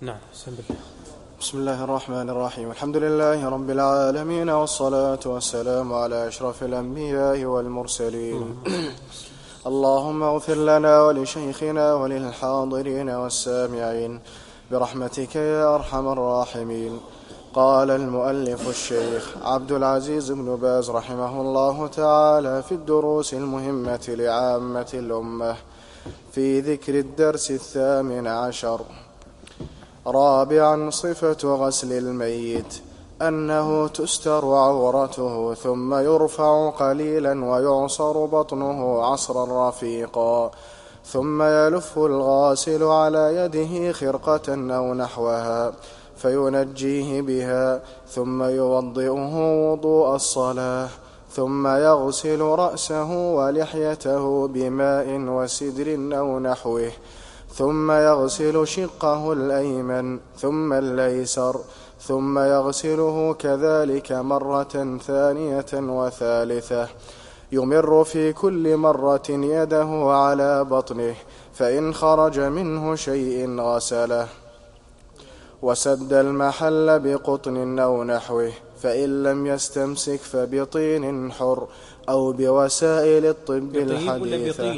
نعم. بسم الله الرحمن الرحيم. الحمد لله رب العالمين، والصلاة والسلام على أشرف الأنبياء والمرسلين. اللهم اغفر لنا ولشيخنا وللحاضرين والسامعين برحمتك يا أرحم الراحمين. قال المؤلف الشيخ عبد العزيز بن باز رحمه الله تعالى في الدروس المهمة لعامة الأمة في ذكر الدرس 18: رابعا، صفة غسل الميت أنه تستر عورته ثم يرفع قليلا ويعصر بطنه عصرا رفيقا، ثم يلف الغاسل على يده خرقة أو نحوها فينجيه بها، ثم يوضئه وضوء الصلاة، ثم يغسل رأسه ولحيته بماء وسدر أو نحوه، ثم يغسل شقه الأيمن ثم الأيسر، ثم يغسله كذلك مرة ثانية وثالثة، يمر في كل مرة يده على بطنه، فإن خرج منه شيء غسله، وسد المحل بقطن أو نحوه، فإن لم يستمسك فبطين حر أو بوسائل الطب الحديثة.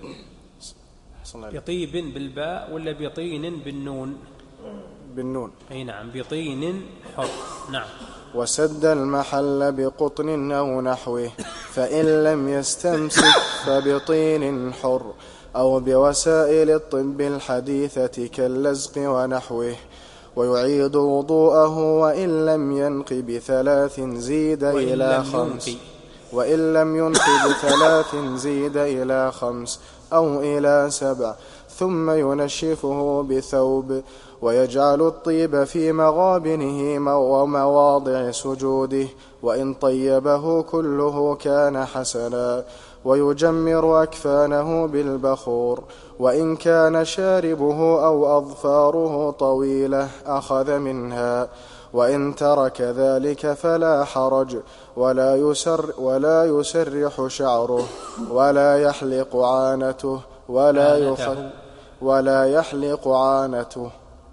بطيب بالباء ولا بطين بالنون؟ بالنون. أي نعم، بطين حر. نعم. وسد المحل بقطن أو نحوه، فإن لم يستمسك فبطين حر أو بوسائل الطب الحديثة كاللزق ونحوه، ويعيد وضوءه وإن لم ينق بثلاث زيد إلى 5، وإن لم ينق بثلاث زيد إلى 5 أو إلى 7، ثم ينشفه بثوب، ويجعل الطيب في مغابنه ومواضع سجوده، وإن طيبه كله كان حسنا، ويجمر أكفانه بالبخور، وإن كان شاربه أو أظفاره طويلة أخذ منها، وإن ترك ذلك فلا حرج، ولا يسرح شعره، ولا يحلق عانته، ولا يحلق عانته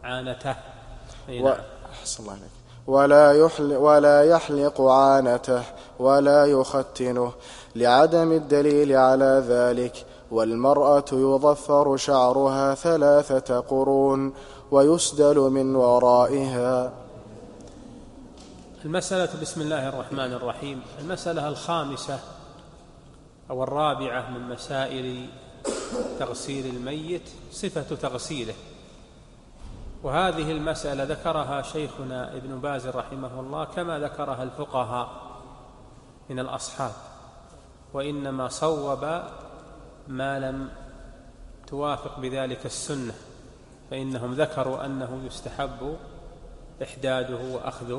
ولا يحلق عانته ولا يختنه، لعدم الدليل على ذلك. والمرأة يضفر شعرها 3 قرون ويسدل من ورائها. المسألة، بسم الله الرحمن الرحيم، المسألة الخامسة أو الرابعة من مسائل تغسيل الميت صفة تغسيله. وهذه المسألة ذكرها شيخنا ابن باز رحمه الله كما ذكرها الفقهاء من الأصحاب، وإنما صوب ما لم توافق بذلك السنة، فإنهم ذكروا أنه يستحب إحداده وأخذ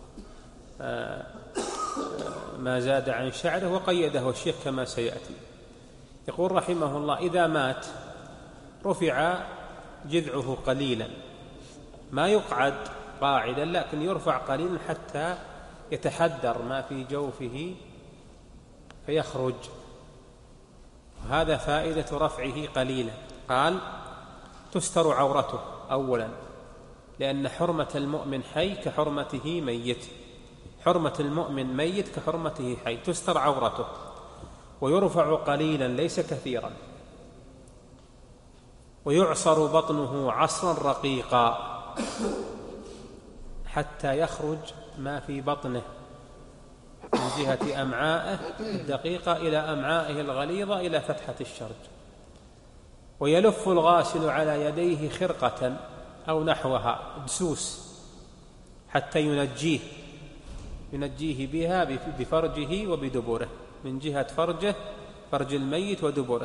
ما زاد عن شعره، وقيده الشيخ كما سيأتي. يقول رحمه الله: إذا مات رفع جذعه قليلا، ما يقعد قاعدا لكن يرفع قليلا حتى يتحدر ما في جوفه فيخرج، هذا فائدة رفعه قليلا. قال: تستر عورته أولا، لأن حرمة المؤمن حي كحرمته ميت، حرمة المؤمن ميت كحرمته حي، تستر عورته، ويرفع قليلا ليس كثيرا، ويعصر بطنه عصرا رقيقا حتى يخرج ما في بطنه من جهة أمعائه الدقيقة إلى أمعائه الغليظة إلى فتحة الشرج، ويلف الغاسل على يديه خرقة أو نحوها دسوس حتى ينجيه بها بفرجه وبدبره، من جهة فرجه فرج الميت ودبره،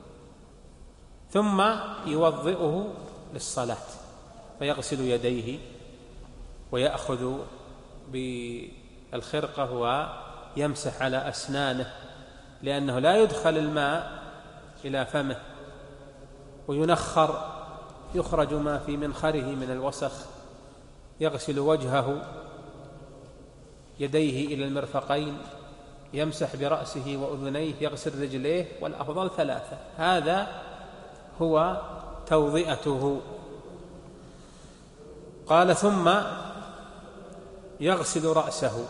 ثم يوضئه للصلاة، فيغسل يديه ويأخذ بالخرقة ويمسح على أسنانه، لأنه لا يدخل الماء إلى فمه، وينخر يخرج ما في منخره من الوسخ، يغسل وجهه، يديه إلى المرفقين، يمسح برأسه وأذنيه، يغسل رجليه، والأفضل 3. هذا هو توضئته. قال: ثم يغسل رأسه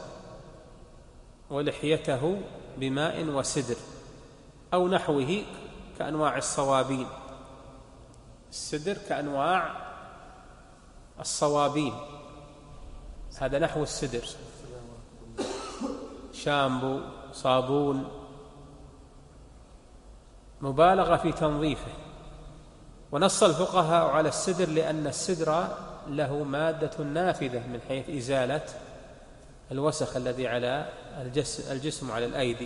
ولحيته بماء وسدر أو نحوه كأنواع الصوابين. السدر كأنواع الصوابين، هذا نحو السدر، شامبو، صابون، مبالغة في تنظيفه. ونص الفقهاء على السدر لأن السدر له مادة نافذة من حيث إزالة الوسخ الذي على الجسم وعلى الأيدي.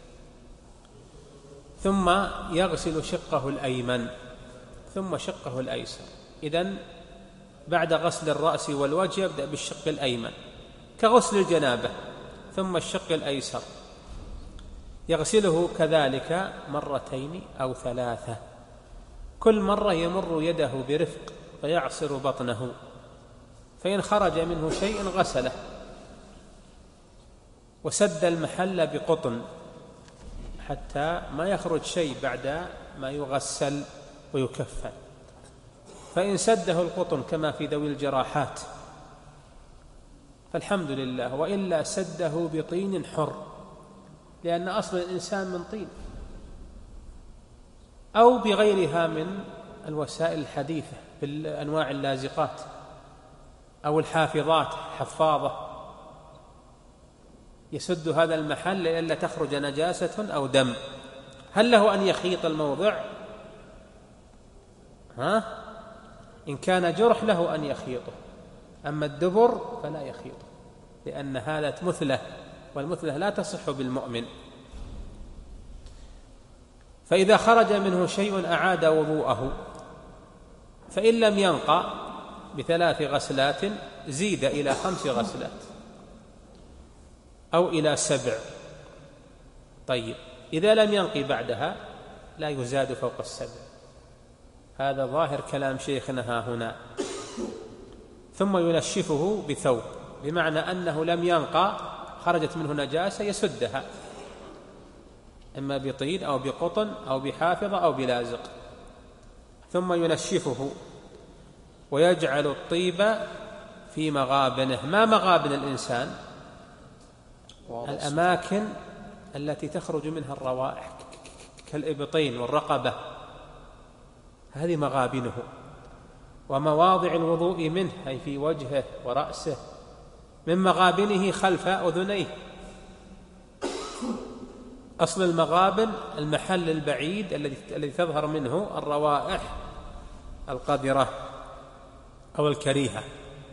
ثم يغسل شقه الأيمن ثم شقه الأيسر. إذن بعد غسل الرأس والوجه يبدأ بالشق الأيمن كغسل الجنابة، ثم الشق الأيسر يغسله كذلك مرتين أو ثلاثة، كل مرة يمر يده برفق فيعصر بطنه، فإن خرج منه شيء غسله، وسد المحل بقطن حتى ما يخرج شيء بعد ما يغسل ويكفن. فإن سده القطن كما في ذوي الجراحات فالحمد لله، وإلا سده بطين حر، لأن أصل الإنسان من طين، أو بغيرها من الوسائل الحديثة بالأنواع اللازقات أو الحافظات، حفاظة يسد هذا المحل لئلا تخرج نجاسة أو دم. هل له أن يخيط الموضع؟ إن كان جرح له أن يخيطه، أما الدبر فلا يخيطه، لأن هذا مثلة، والمثلة لا تصح بالمؤمن. فإذا خرج منه شيء أعاد وضوءه، فإن لم ينقى ب3 غسلات زيد إلى 5 غسلات أو إلى 7. طيب، إذا لم ينقي بعدها لا يزاد فوق 7. هذا ظاهر كلام شيخنا هنا. ثم ينشفه بثوب، بمعنى أنه لم ينقى، خرجت منه نجاسة يسدها، إما بطين أو بقطن أو بحافظة أو بلازق. ثم ينشفه ويجعل الطيب في مغابنه. ما مغابن الإنسان؟ الأماكن التي تخرج منها الروائح كالإبطين والرقبة، هذه مغابنه. ومواضع الوضوء منه أي في وجهه ورأسه، من مغابنه خلف أذنيه. أصل المغابن المحل البعيد الذي تظهر منه الروائح القذرة أو الكريهة.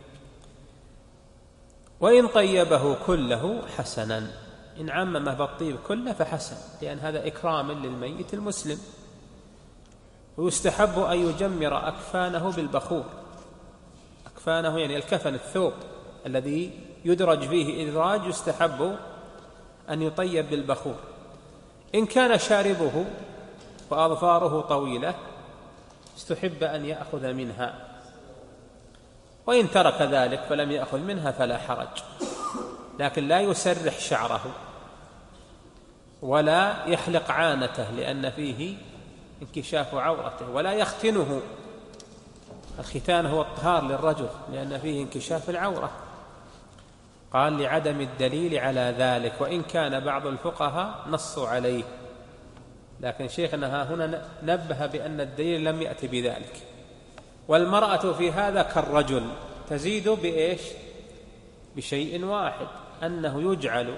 وإن طيبه كله حسنا، إن عممه بالطيب كله فحسن، لأن هذا إكرام للميت المسلم. ويستحب أن يجمر أكفانه بالبخور. أكفانه يعني الكفن، الثوب الذي يدرج فيه إدراج، يستحب أن يطيب بالبخور. إن كان شاربه وأظفاره طويلة استحب أن يأخذ منها، وإن ترك ذلك فلم يأخذ منها فلا حرج، لكن لا يسرح شعره ولا يحلق عانته لأن فيه انكشاف عورته، ولا يختنه. الختان هو الطهار للرجل لأن فيه انكشاف العورة. قال لعدم الدليل على ذلك، وإن كان بعض الفقهاء نصوا عليه، لكن شيخنا هنا نبه بأن الدليل لم يأتي بذلك. والمرأة في هذا كالرجل، تزيد بإيش؟ بشيء واحد، أنه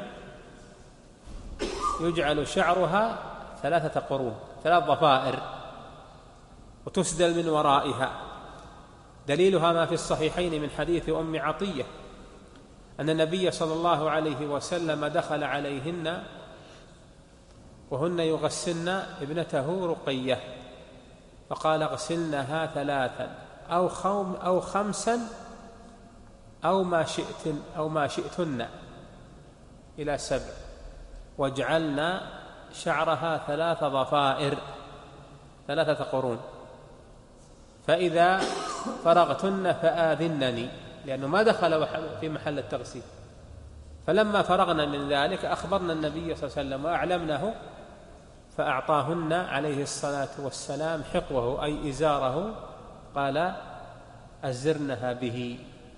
يجعل شعرها 3 قرون، 3 ضفائر، وتسدل من ورائها. دليلها ما في الصحيحين من حديث أم عطية أن النبي صلى الله عليه وسلم دخل عليهن وهن يغسلن ابنته رقية، فقال: اغسلنها 3 أو 5 أو ما شئتن إلى 7، واجعلنا شعرها 3 ضفائر، 3 قرون، فإذا فرغتن فآذنني، لأنه ما دخل في محل التغسيل. فلما فرغنا من ذلك أخبرنا النبي صلى الله عليه وسلم وأعلمناه، فأعطاهن عليه الصلاة والسلام حقوه أي إزاره، قال: أزرنها به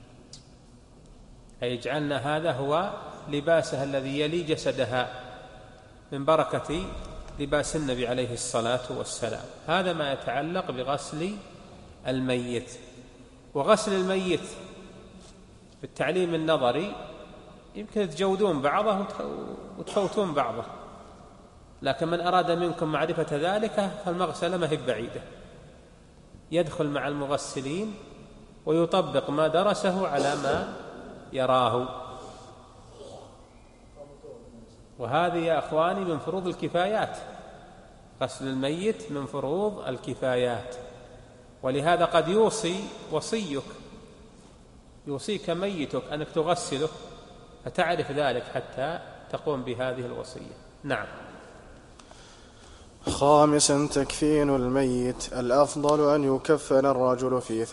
أي يجعلنا هذا هو لباسها الذي يلي جسدها من بركة لباس النبي عليه الصلاة والسلام. هذا ما يتعلق بغسل الميت. وغسل الميت بالتعليم النظري يمكن تجودون بعضه وتفوتون بعضه، لكن من أراد منكم معرفة ذلك فالمغسلة ما هي بعيدة، يدخل مع المغسلين ويطبق ما درسه على ما يراه. وهذه يا أخواني من فروض الكفايات، غسل الميت من فروض الكفايات. ولهذا قد يوصيك ميتك أنك تغسله، فتعرف ذلك حتى تقوم بهذه الوصية. نعم. خامسا تكفين الميت. الأفضل أن يكفن الرجل في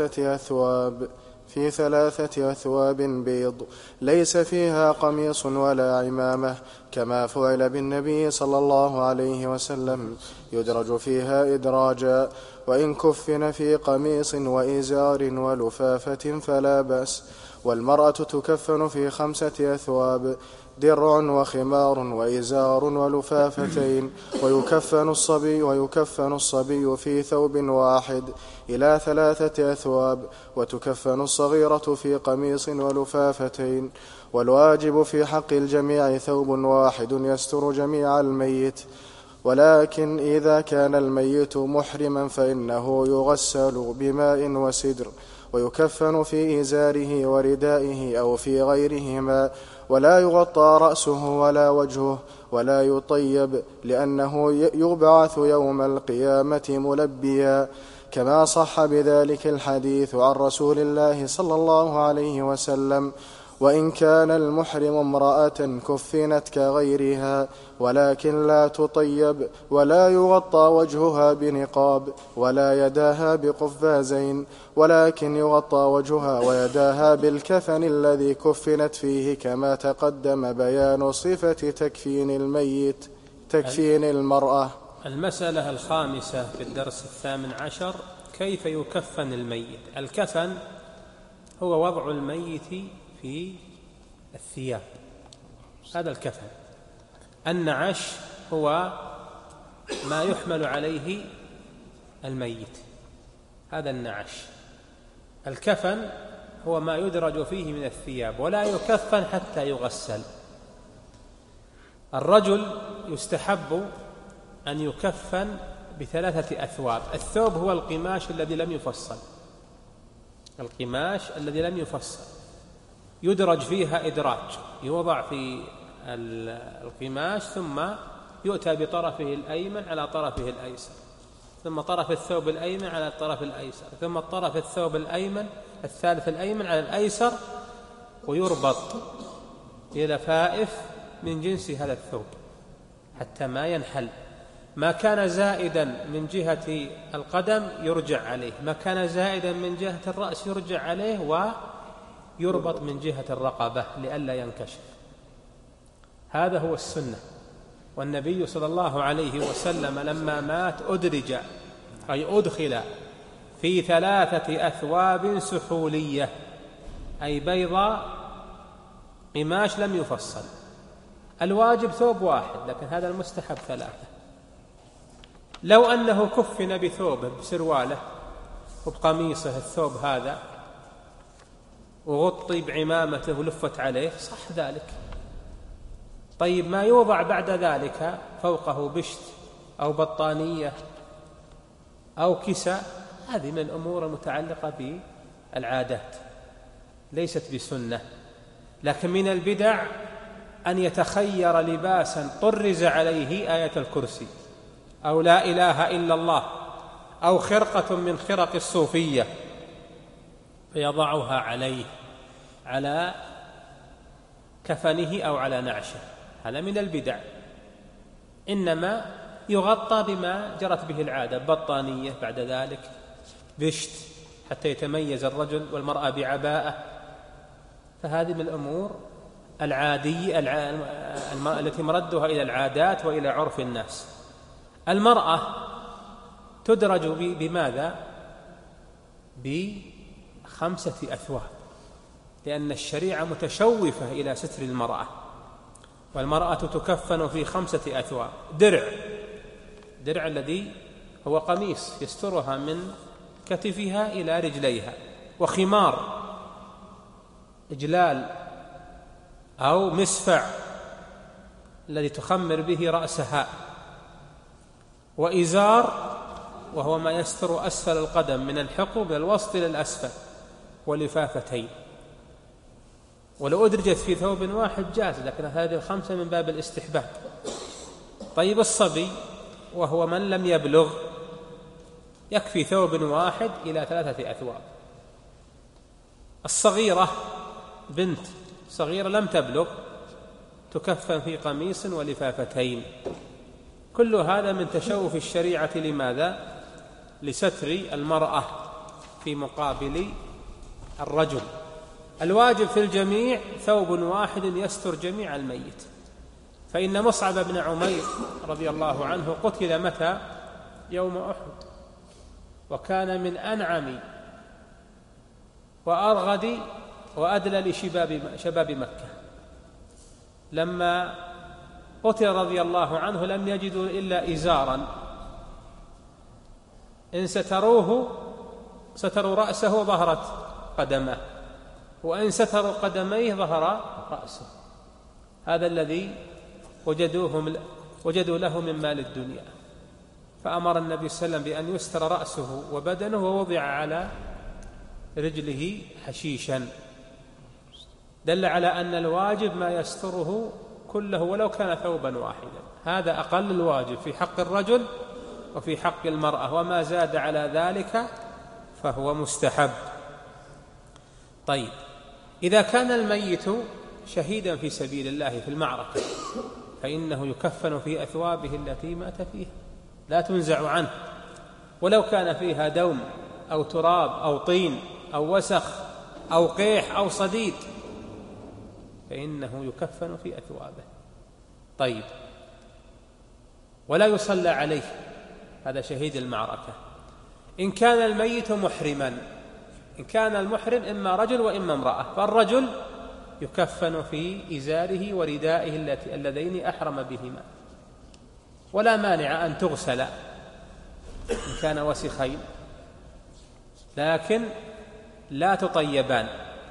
3 أثواب بيض ليس فيها قميص ولا عمامة، كما فعل بالنبي صلى الله عليه وسلم، يدرج فيها إدراجا، وإن كفن في قميص وإزار ولفافة فلا بأس. والمرأة تكفن في 5 أثواب، درع وخمار وإزار ولفافتين. ويكفن الصبي في ثوب واحد إلى 3 أثواب، وتكفن الصغيرة في قميص ولفافتين. والواجب في حق الجميع ثوب واحد يستر جميع الميت. ولكن إذا كان الميت محرما فإنه يغسل بماء وسدر، ويكفن في إزاره وردائه أو في غيرهما، ولا يغطى رأسه ولا وجهه، ولا يطيب، لأنه يبعث يوم القيامة ملبيا، كما صح بذلك الحديث عن رسول الله صلى الله عليه وسلم. وإن كان المحرم امرأة كفنت كغيرها، ولكن لا تطيب، ولا يغطى وجهها بنقاب، ولا يداها بقفازين، ولكن يغطى وجهها ويداها بالكفن الذي كفنت فيه، كما تقدم بيان صفة تكفين المرأة. المسألة الخامسة في الدرس 18 كيف يكفن الميت. الكفن هو وضع الميت في الثياب، هذا الكفن. النعش هو ما يحمل عليه الميت، هذا النعش. الكفن هو ما يدرج فيه من الثياب، ولا يكفن حتى يغسل. الرجل يستحب أن يكفن ب3 أثواب. الثوب هو القماش الذي لم يفصل، القماش الذي لم يفصل يدرج فيها إدراج، يوضع في القماش ثم يؤتى بطرفه الأيمن على طرفه الأيسر، ثم طرف الثوب الأيمن على الطرف الأيسر، ثم الطرف الثوب الثالث الأيمن على الأيسر، ويربط بلفائف من جنس هذا الثوب حتى ما ينحل. ما كان زائدا من جهة القدم يرجع عليه، ما كان زائدا من جهة الرأس يرجع عليه، ويربط من جهة الرقبة لئلا ينكشف. هذا هو السنة. والنبي صلى الله عليه وسلم لما مات أدرج، أي أدخل في 3 أثواب سحولية، أي بيضاء، قماش لم يفصل. الواجب ثوب واحد، لكن هذا المستحب 3. لو أنه كفن بثوبه، بسرواله وبقميصه، الثوب هذا، وغطي بعمامته ولفت عليه، صح ذلك. طيب ما يوضع بعد ذلك فوقه بشت أو بطانية أو كساء، هذه من الأمور المتعلقة بالعادات، ليست بسنة. لكن من البدع أن يتخير لباسا طرز عليه آية الكرسي، أو لا إله إلا الله، أو خرقة من خرق الصوفية، فيضعها عليه على كفنه أو على نعشه. هذا من البدع. إنما يغطى بما جرت به العادة، بطانية، بعد ذلك بشت، حتى يتميز الرجل، والمرأة بعباءة. فهذه من الأمور العادية التي مردها إلى العادات وإلى عرف الناس. المرأة تدرج بماذا؟ ب5 أثواب. لأن الشريعة متشوفة إلى ستر المرأة، والمرأة تكفن في 5 أثواب: درع الذي هو قميص يسترها من كتفها إلى رجليها، وخمار إجلال أو مسفع الذي تخمر به رأسها، وإزار وهو ما يستر أسفل القدم من الحقوب من الوسط إلى الأسفل، ولفافتين. ولو أدرجت في ثوب واحد جاز، لكن هذه ال5 من باب الاستحباب. طيب الصبي وهو من لم يبلغ يكفي ثوب واحد إلى 3 أثواب. الصغيرة بنت صغيرة لم تبلغ تكفن في قميص ولفافتين. كل هذا من تشوف الشريعة. لماذا؟ لستر المرأة في مقابل الرجل. الواجب في الجميع ثوب واحد يستر جميع الميت. فإن مصعب بن عمير رضي الله عنه قتل متى؟ يوم أحد، وكان من أنعم وأرغد وأدلى لشباب مكة. لما قتل رضي الله عنه لم يجدوا إلا إزارا إن ستروا رأسه وظهرت قدمه، وإن ستروا قدميه ظهر رأسه. هذا الذي وجدوا له من مال الدنيا. فأمر النبي صلى الله عليه وسلم بأن يستر رأسه وبدنه، ووضع على رجله حشيشا. دل على أن الواجب ما يستره كله ولو كان ثوبا واحدا. هذا أقل الواجب في حق الرجل وفي حق المرأة، وما زاد على ذلك فهو مستحب. طيب، إذا كان الميت شهيدا في سبيل الله في المعركة فإنه يكفن في أثوابه التي مات فيها، لا تنزع عنه، ولو كان فيها دوم أو تراب أو طين أو وسخ أو قيح أو صديد فإنه يكفن في أثوابه. طيب، ولا يصلى عليه، هذا شهيد المعركة. إن كان الميت محرما، إن كان المحرم إما رجل وإما امرأة، فالرجل يكفن في إزاره وردائه اللذين أحرم بهما، ولا مانع أن تغسل إن كان وسخين، لكن لا تطيبان.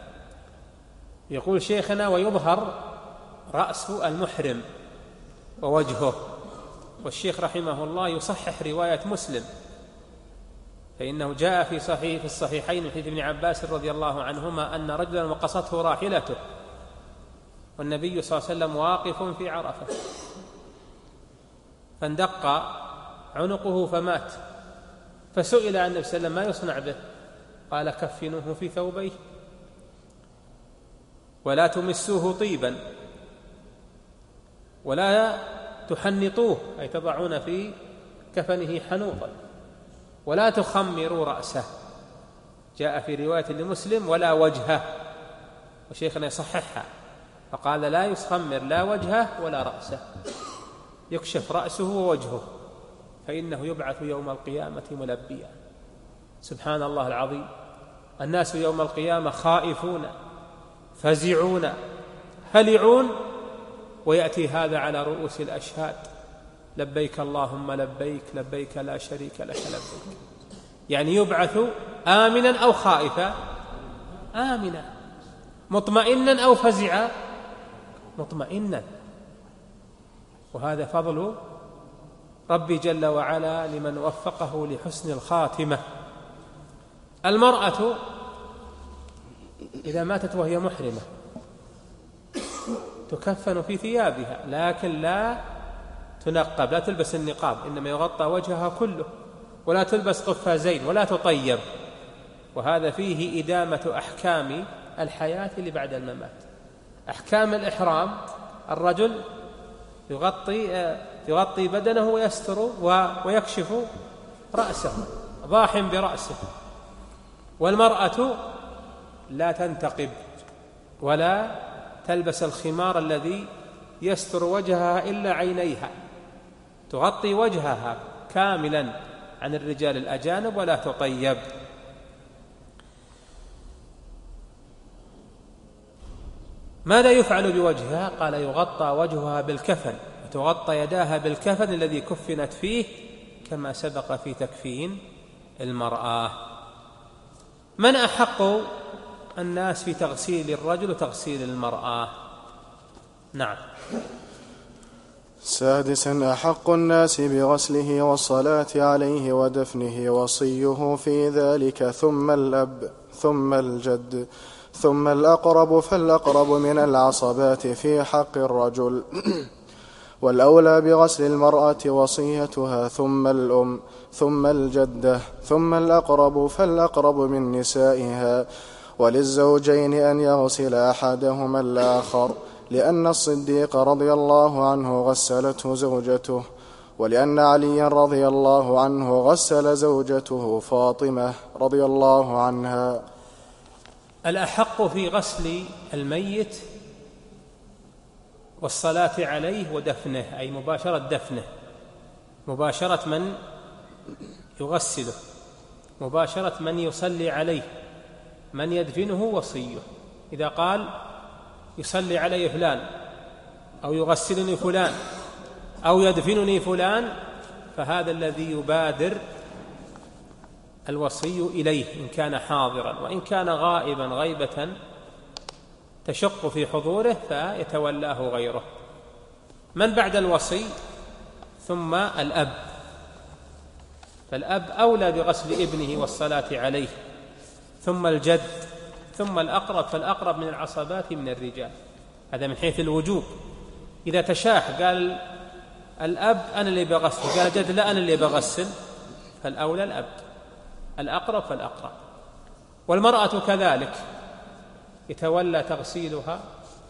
يقول شيخنا: ويظهر رأس المحرم ووجهه. والشيخ رحمه الله يصحح رواية مسلم، فإنه جاء في الصحيحين من حديث ابن عباس رضي الله عنهما أن رجلا وقصته راحلته والنبي صلى الله عليه وسلم واقف في عرفة، فاندق عنقه فمات، فسئل عن النبي صلى الله عليه وسلم: ما يصنع به؟ قال: كفنوه في ثوبيه ولا تمسوه طيبا ولا تحنطوه، أي تضعون في كفنه حنوطا، ولا تخمروا رأسه. جاء في رواية لمسلم: ولا وجهه، وشيخنا يصححها فقال: لا يخمر لا وجهه ولا رأسه، يكشف رأسه ووجهه، فإنه يبعث يوم القيامة ملبيا. سبحان الله العظيم، الناس يوم القيامة خائفون فزعون هلعون، ويأتي هذا على رؤوس الأشهاد: لبيك اللهم لبيك، لبيك لا شريك لك لبيك. يعني يبعث آمنا أو خائفا، آمنا، مطمئنا أو فزعا، مطمئنا. وهذا فضل ربي جل وعلا لمن وفقه لحسن الخاتمة. المرأة إذا ماتت وهي محرمة تكفن في ثيابها، لكن لا تنقب، لا تلبس النقاب، إنما يغطى وجهها كله، ولا تلبس قفازين، ولا تطيب. وهذا فيه إدامة أحكام الحياة اللي بعد الممات. أحكام الإحرام: الرجل يغطي بدنه ويستر ويكشف رأسه، ضاحٍ برأسه. والمرأة لا تنتقب ولا تلبس الخمار الذي يستر وجهها إلا عينيها، تغطي وجهها كاملا عن الرجال الأجانب، ولا تطيب. ولا تمسوه طيبا ولا تحنطوه، أي تضعون في كفنه حنوطا، ولا تخمروا رأسه. يقول شيخنا: ويظهر رأس المحرم ووجهه. إن كان الميت محرما إما رجل وإما امرأة، فالرجل يكفن في إزاره وردائه اللذين أحرم بهما، ولا مانع أن تغسل إن كان وسخين إن كان المحرم إما رجل وإما امرأة، يكفن في إزاره ماذا يفعل بوجهها؟ قال يغطى وجهها بالكفن وتغطى يداها بالكفن الذي كفنت فيه كما سبق في تكفين المرأة. من أحق الناس في تغسيل الرجل وتغسيل المرأة؟ نعم. سادسا أحق الناس بغسله والصلاة عليه ودفنه وصيه في ذلك ثم الأب ثم الجد ثم الأقرب فالأقرب من العصبات في حق الرجل والأولى بغسل المرأة وصيتها ثم الأم ثم الجدة ثم الأقرب فالأقرب من نسائها وللزوجين أن يغسل أحدهما الآخر لأن الصديق رضي الله عنه غسلته زوجته ولأن علي رضي الله عنه غسل زوجته فاطمة رضي الله عنها. الأحق في غسل الميت والصلاة عليه ودفنه أي مباشرة دفنه، مباشرة من يغسله، مباشرة من يصلي عليه، من يدفنه وصيه. إذا قال يصلي علي فلان أو يغسلني فلان أو يدفنني فلان فهذا الذي يبادر الوصي إليه إن كان حاضرا، وإن كان غائبا غيبة تشق في حضوره فيتولاه غيره. من بعد الوصي؟ ثم الأب، فالأب أولى بغسل ابنه والصلاة عليه، ثم الجد، ثم الأقرب، فالأقرب من العصبات من الرجال. هذا من حيث الوجوب. إذا تشاح قال الأب أنا اللي بغسل، قال الجد لا أنا اللي بغسل، فالأولى الأب، الأقرب فالأقرب. والمرأة كذلك يتولى تغسيلها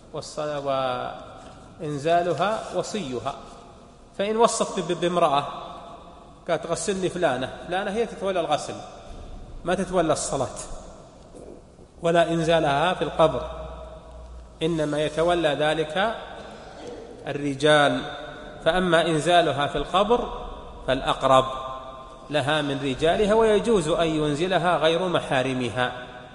وإنزالها وصيها. فإن وصت بامرأة قالت غسلني فلانة هي تتولى الغسل، ما تتولى الصلاة ولا إنزالها في القبر، إنما يتولى ذلك الرجال. فأما إنزالها في القبر فالأقرب لها من رجالها، ويجوز أن ينزلها غير محارمها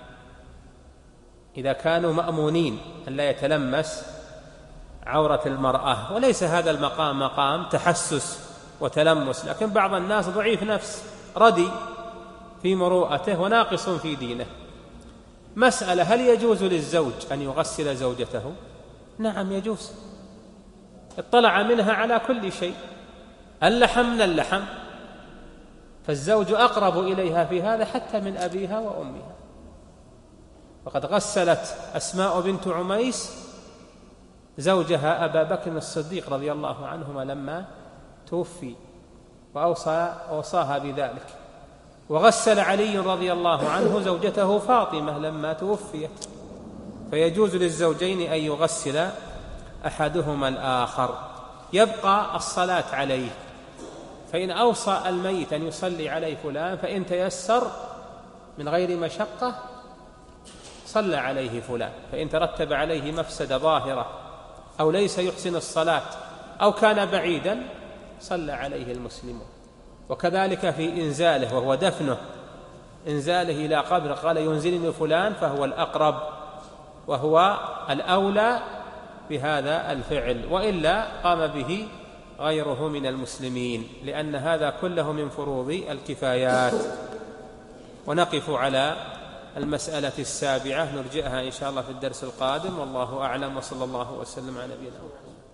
إذا كانوا مأمونين أن لا يتلمس عورة المرأة. وليس هذا المقام مقام تحسس وتلمس، لكن بعض الناس ضعيف نفس ردي في مروءته وناقص في دينه. مسألة: هل يجوز للزوج أن يغسل زوجته؟ نعم يجوز، اطلع منها على كل شيء، اللحم من اللحم، فالزوج أقرب إليها في هذا حتى من أبيها وأمها. وقد غسلت أسماء بنت عميس زوجها أبا بكر الصديق رضي الله عنهما لما توفي وأوصاها بذلك، وغسل علي رضي الله عنه زوجته فاطمة لما توفيت. فيجوز للزوجين أن يغسل أحدهما الآخر. يبقى الصلاة عليه، فإن أوصى الميت أن يصلي عليه فلان فإن تيسر من غير مشقة صلى عليه فلان، فإن ترتب عليه مفسدة ظاهرة أو ليس يحسن الصلاة أو كان بعيدا صلى عليه المسلمون. وكذلك في إنزاله وهو دفنه، إنزاله إلى قبر قال ينزلني فلان فهو الأقرب وهو الأولى بهذا الفعل، وإلا قام به غيره من المسلمين، لأن هذا كله من فروض الكفايات. ونقف على المسألة السابعة، نرجئها إن شاء الله في الدرس القادم، والله أعلم، وصلى الله وسلم على نبينا محمد.